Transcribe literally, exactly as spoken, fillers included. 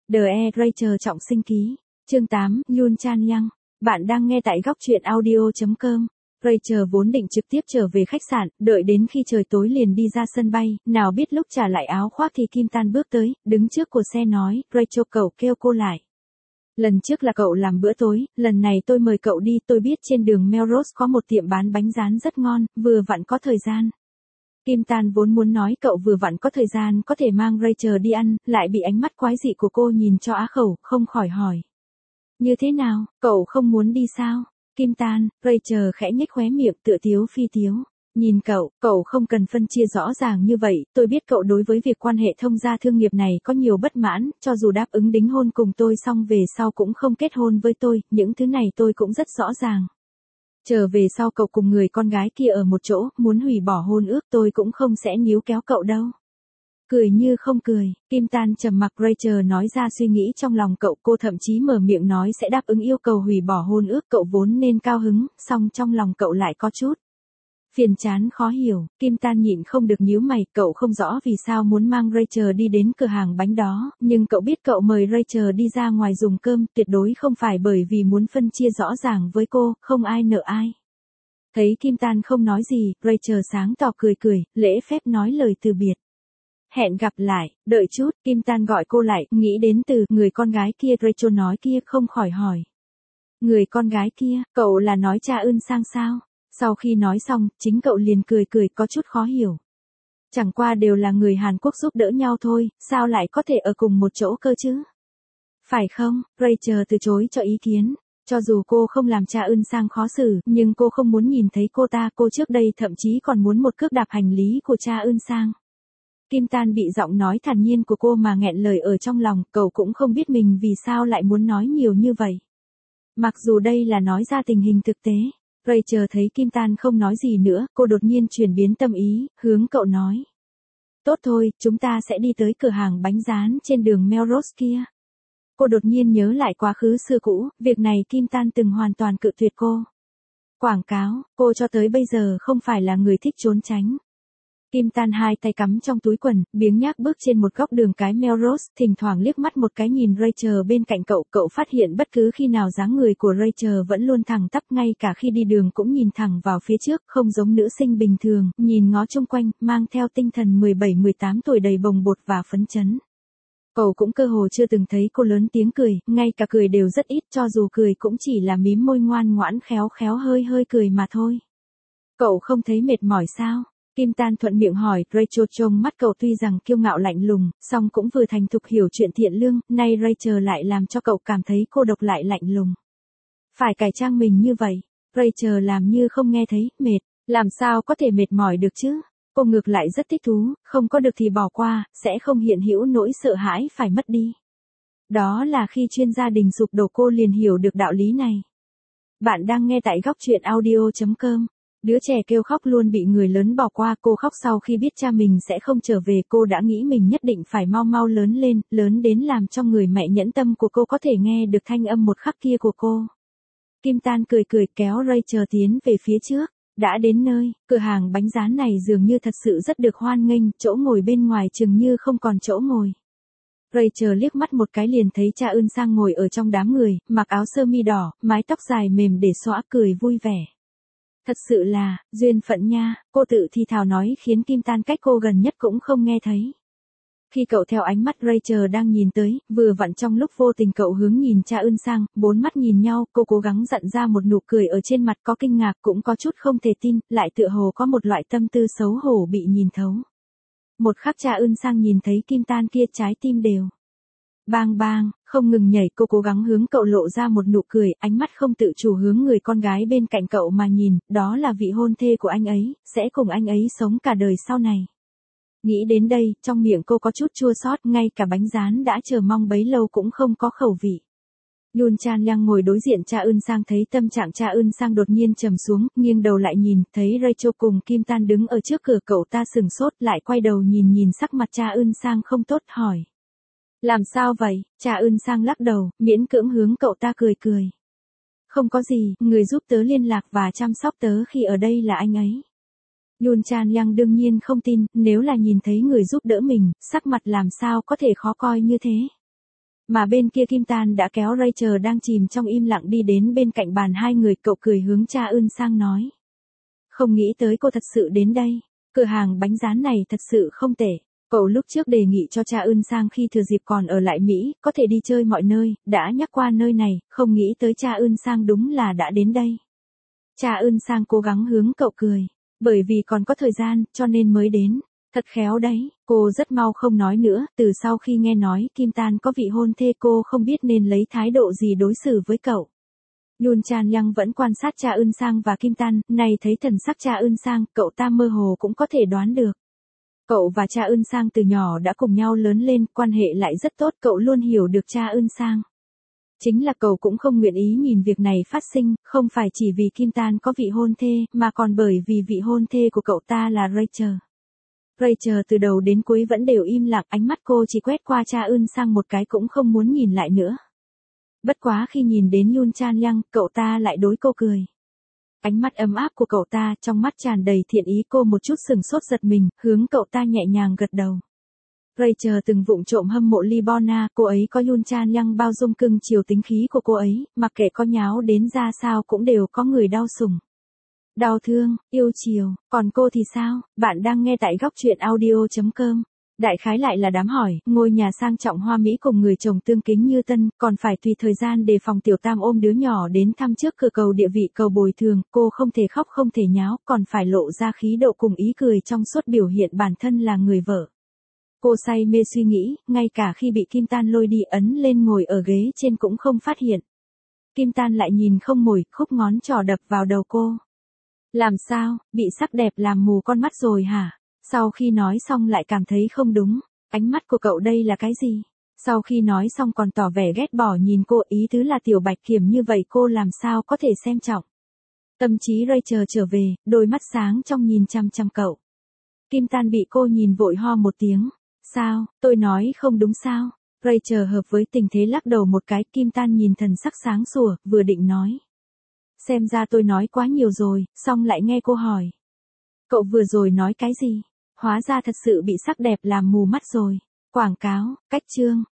The E-Rachel trọng sinh ký. Chương tám, Yoon Chan Young. Bạn đang nghe tại góc truyện audio chấm com. Rachel vốn định trực tiếp trở về khách sạn, đợi đến khi trời tối liền đi ra sân bay, nào biết lúc trả lại áo khoác thì Kim Tan bước tới, đứng trước của xe nói, Rachel cậu kêu cô lại. Lần trước là cậu làm bữa tối, lần này tôi mời cậu đi, tôi biết trên đường Melrose có một tiệm bán bánh rán rất ngon, vừa vặn có thời gian. Kim Tan vốn muốn nói cậu vừa vặn có thời gian có thể mang Rachel đi ăn, lại bị ánh mắt quái dị của cô nhìn cho á khẩu, không khỏi hỏi. Như thế nào, cậu không muốn đi sao? Kim Tan, Rachel khẽ nhếch khóe miệng tựa tiếu phi tiếu. Nhìn cậu, cậu không cần phân chia rõ ràng như vậy, tôi biết cậu đối với việc quan hệ thông gia thương nghiệp này có nhiều bất mãn, cho dù đáp ứng đính hôn cùng tôi xong về sau cũng không kết hôn với tôi, những thứ này tôi cũng rất rõ ràng. Trở về sau cậu cùng người con gái kia ở một chỗ, muốn hủy bỏ hôn ước tôi cũng không sẽ níu kéo cậu đâu. Cười như không cười, Kim Tan trầm mặc. Rachel nói ra suy nghĩ trong lòng cậu, cô thậm chí mở miệng nói sẽ đáp ứng yêu cầu hủy bỏ hôn ước, cậu vốn nên cao hứng, song trong lòng cậu lại có chút phiền chán khó hiểu. Kim Tan nhịn không được nhíu mày, cậu không rõ vì sao muốn mang Rachel đi đến cửa hàng bánh đó, nhưng cậu biết cậu mời Rachel đi ra ngoài dùng cơm tuyệt đối không phải bởi vì muốn phân chia rõ ràng với cô, không ai nợ ai. Thấy Kim Tan không nói gì, Rachel sáng tỏ cười cười, lễ phép nói lời từ biệt. Hẹn gặp lại, đợi chút, Kim Tan gọi cô lại, nghĩ đến từ người con gái kia Rachel nói kia không khỏi hỏi. Người con gái kia, cậu là nói Cha Eun Sang sao? Sau khi nói xong, chính cậu liền cười cười có chút khó hiểu. Chẳng qua đều là người Hàn Quốc giúp đỡ nhau thôi, sao lại có thể ở cùng một chỗ cơ chứ? Phải không? Rachel từ chối cho ý kiến. Cho dù cô không làm Cha Eun Sang khó xử, nhưng cô không muốn nhìn thấy cô ta, cô trước đây thậm chí còn muốn một cước đạp hành lý của Cha Eun Sang. Kim Tan bị giọng nói thản nhiên của cô mà nghẹn lời ở trong lòng, cậu cũng không biết mình vì sao lại muốn nói nhiều như vậy. Mặc dù đây là nói ra tình hình thực tế. Rachel thấy Kim Tan không nói gì nữa, cô đột nhiên chuyển biến tâm ý, hướng cậu nói. Tốt thôi, chúng ta sẽ đi tới cửa hàng bánh rán trên đường Melrose kia. Cô đột nhiên nhớ lại quá khứ xưa cũ, việc này Kim Tan từng hoàn toàn cự tuyệt cô. Quảng cáo, cô cho tới bây giờ không phải là người thích trốn tránh. Kim Tan hai tay cắm trong túi quần, biếng nhác bước trên một góc đường cái Melrose, thỉnh thoảng liếc mắt một cái nhìn Rachel bên cạnh cậu, cậu phát hiện bất cứ khi nào dáng người của Rachel vẫn luôn thẳng tắp, ngay cả khi đi đường cũng nhìn thẳng vào phía trước, không giống nữ sinh bình thường, nhìn ngó chung quanh, mang theo tinh thần mười bảy mười tám tuổi đầy bồng bột và phấn chấn. Cậu cũng cơ hồ chưa từng thấy cô lớn tiếng cười, ngay cả cười đều rất ít, cho dù cười cũng chỉ là mím môi ngoan ngoãn khéo khéo hơi hơi cười mà thôi. Cậu không thấy mệt mỏi sao? Kim Tan thuận miệng hỏi. Rachel trông mắt cậu tuy rằng kiêu ngạo lạnh lùng, song cũng vừa thành thục hiểu chuyện thiện lương, nay Rachel lại làm cho cậu cảm thấy cô độc lại lạnh lùng. Phải cải trang mình như vậy. Rachel làm như không nghe thấy, mệt, làm sao có thể mệt mỏi được chứ? Cô ngược lại rất thích thú, không có được thì bỏ qua, sẽ không hiện hữu nỗi sợ hãi phải mất đi. Đó là khi chuyên gia đình sụp đổ cô liền hiểu được đạo lý này. Bạn đang nghe tại góc truyện audio chấm com. Đứa trẻ kêu khóc luôn bị người lớn bỏ qua, cô khóc sau khi biết cha mình sẽ không trở về, cô đã nghĩ mình nhất định phải mau mau lớn lên, lớn đến làm cho người mẹ nhẫn tâm của cô có thể nghe được thanh âm một khắc kia của cô. Kim Tan cười cười kéo Rachel tiến về phía trước, đã đến nơi, cửa hàng bánh rán này dường như thật sự rất được hoan nghênh, chỗ ngồi bên ngoài chừng như không còn chỗ ngồi. Rachel liếc mắt một cái liền thấy Cha Eun Sang ngồi ở trong đám người, mặc áo sơ mi đỏ, mái tóc dài mềm để xõa, cười vui vẻ. Thật sự là, duyên phận nha, cô tự thì thào nói khiến Kim Tan cách cô gần nhất cũng không nghe thấy. Khi cậu theo ánh mắt Rachel đang nhìn tới, vừa vặn trong lúc vô tình cậu hướng nhìn Cha Eun Sang, bốn mắt nhìn nhau, cô cố gắng dặn ra một nụ cười ở trên mặt, có kinh ngạc cũng có chút không thể tin, lại tựa hồ có một loại tâm tư xấu hổ bị nhìn thấu. Một khắc Cha Eun Sang nhìn thấy Kim Tan kia trái tim đều bang bang, không ngừng nhảy, cô cố gắng hướng cậu lộ ra một nụ cười, ánh mắt không tự chủ hướng người con gái bên cạnh cậu mà nhìn, đó là vị hôn thê của anh ấy, sẽ cùng anh ấy sống cả đời sau này. Nghĩ đến đây, trong miệng cô có chút chua xót, ngay cả bánh rán đã chờ mong bấy lâu cũng không có khẩu vị. Yoon Chan Young ngồi đối diện Cha Eun Sang thấy tâm trạng Cha Eun Sang đột nhiên trầm xuống, nghiêng đầu lại nhìn, thấy Rachel cùng Kim Tan đứng ở trước cửa, cậu ta sừng sốt, lại quay đầu nhìn nhìn sắc mặt Cha Eun Sang không tốt, hỏi. Làm sao vậy? Cha Eun Sang lắc đầu, miễn cưỡng hướng cậu ta cười cười. Không có gì, người giúp tớ liên lạc và chăm sóc tớ khi ở đây là anh ấy. Yoon Chan Young đương nhiên không tin, nếu là nhìn thấy người giúp đỡ mình, sắc mặt làm sao có thể khó coi như thế. Mà bên kia Kim Tan đã kéo Rachel đang chìm trong im lặng đi đến bên cạnh bàn hai người, cậu cười hướng Cha Eun Sang nói. Không nghĩ tới cô thật sự đến đây. Cửa hàng bánh rán này thật sự không tệ. Cậu lúc trước đề nghị cho Cha Eun Sang khi thừa dịp còn ở lại Mỹ, có thể đi chơi mọi nơi, đã nhắc qua nơi này, không nghĩ tới Cha Eun Sang đúng là đã đến đây. Cha Eun Sang cố gắng hướng cậu cười. Bởi vì còn có thời gian, cho nên mới đến. Thật khéo đấy, cô rất mau không nói nữa, từ sau khi nghe nói Kim Tan có vị hôn thê cô không biết nên lấy thái độ gì đối xử với cậu. Yoon Chan Young vẫn quan sát Cha Eun Sang và Kim Tan, này thấy thần sắc Cha Eun Sang, cậu ta mơ hồ cũng có thể đoán được. Cậu và Cha Eun Sang từ nhỏ đã cùng nhau lớn lên, quan hệ lại rất tốt, cậu luôn hiểu được Cha Eun Sang. Chính là cậu cũng không nguyện ý nhìn việc này phát sinh, không phải chỉ vì Kim Tan có vị hôn thê, mà còn bởi vì vị hôn thê của cậu ta là Rachel. Rachel từ đầu đến cuối vẫn đều im lặng, ánh mắt cô chỉ quét qua Cha Eun Sang một cái cũng không muốn nhìn lại nữa. Bất quá khi nhìn đến Yoon Chan Young, cậu ta lại đối cô cười. Ánh mắt ấm áp của cậu ta, trong mắt tràn đầy thiện ý, cô một chút sừng sốt giật mình, hướng cậu ta nhẹ nhàng gật đầu. Rachel từng vụng trộm hâm mộ Lee Bona, cô ấy có Yoon Chan Young bao dung cưng chiều tính khí của cô ấy, mặc kệ có nháo đến ra sao cũng đều có người đau sủng. Đau thương, yêu chiều, còn cô thì sao? Bạn đang nghe tại góc truyện audio chấm com. Đại khái lại là đám hỏi, ngôi nhà sang trọng hoa mỹ cùng người chồng tương kính như tân, còn phải tùy thời gian để phòng tiểu tam ôm đứa nhỏ đến thăm trước cửa cầu địa vị cầu bồi thường, cô không thể khóc không thể nháo, còn phải lộ ra khí độ cùng ý cười trong suốt biểu hiện bản thân là người vợ. Cô say mê suy nghĩ, ngay cả khi bị Kim Tan lôi đi ấn lên ngồi ở ghế trên cũng không phát hiện. Kim Tan lại nhìn không mồi, khúc ngón trỏ đập vào đầu cô. Làm sao, bị sắc đẹp làm mù con mắt rồi hả? Sau khi nói xong lại cảm thấy không đúng, ánh mắt của cậu đây là cái gì? Sau khi nói xong còn tỏ vẻ ghét bỏ nhìn cô, ý tứ là tiểu bạch kiểm như vậy cô làm sao có thể xem trọng. Tâm trí Rachel trở về, đôi mắt sáng trong nhìn chăm chăm cậu. Kim Tan bị cô nhìn vội ho một tiếng. Sao, tôi nói không đúng sao? Rachel hợp với tình thế lắc đầu một cái, Kim Tan nhìn thần sắc sáng sủa, vừa định nói. Xem ra tôi nói quá nhiều rồi, xong lại nghe cô hỏi. Cậu vừa rồi nói cái gì? Hóa ra thật sự bị sắc đẹp làm mù mắt rồi. Quảng cáo, cách chương,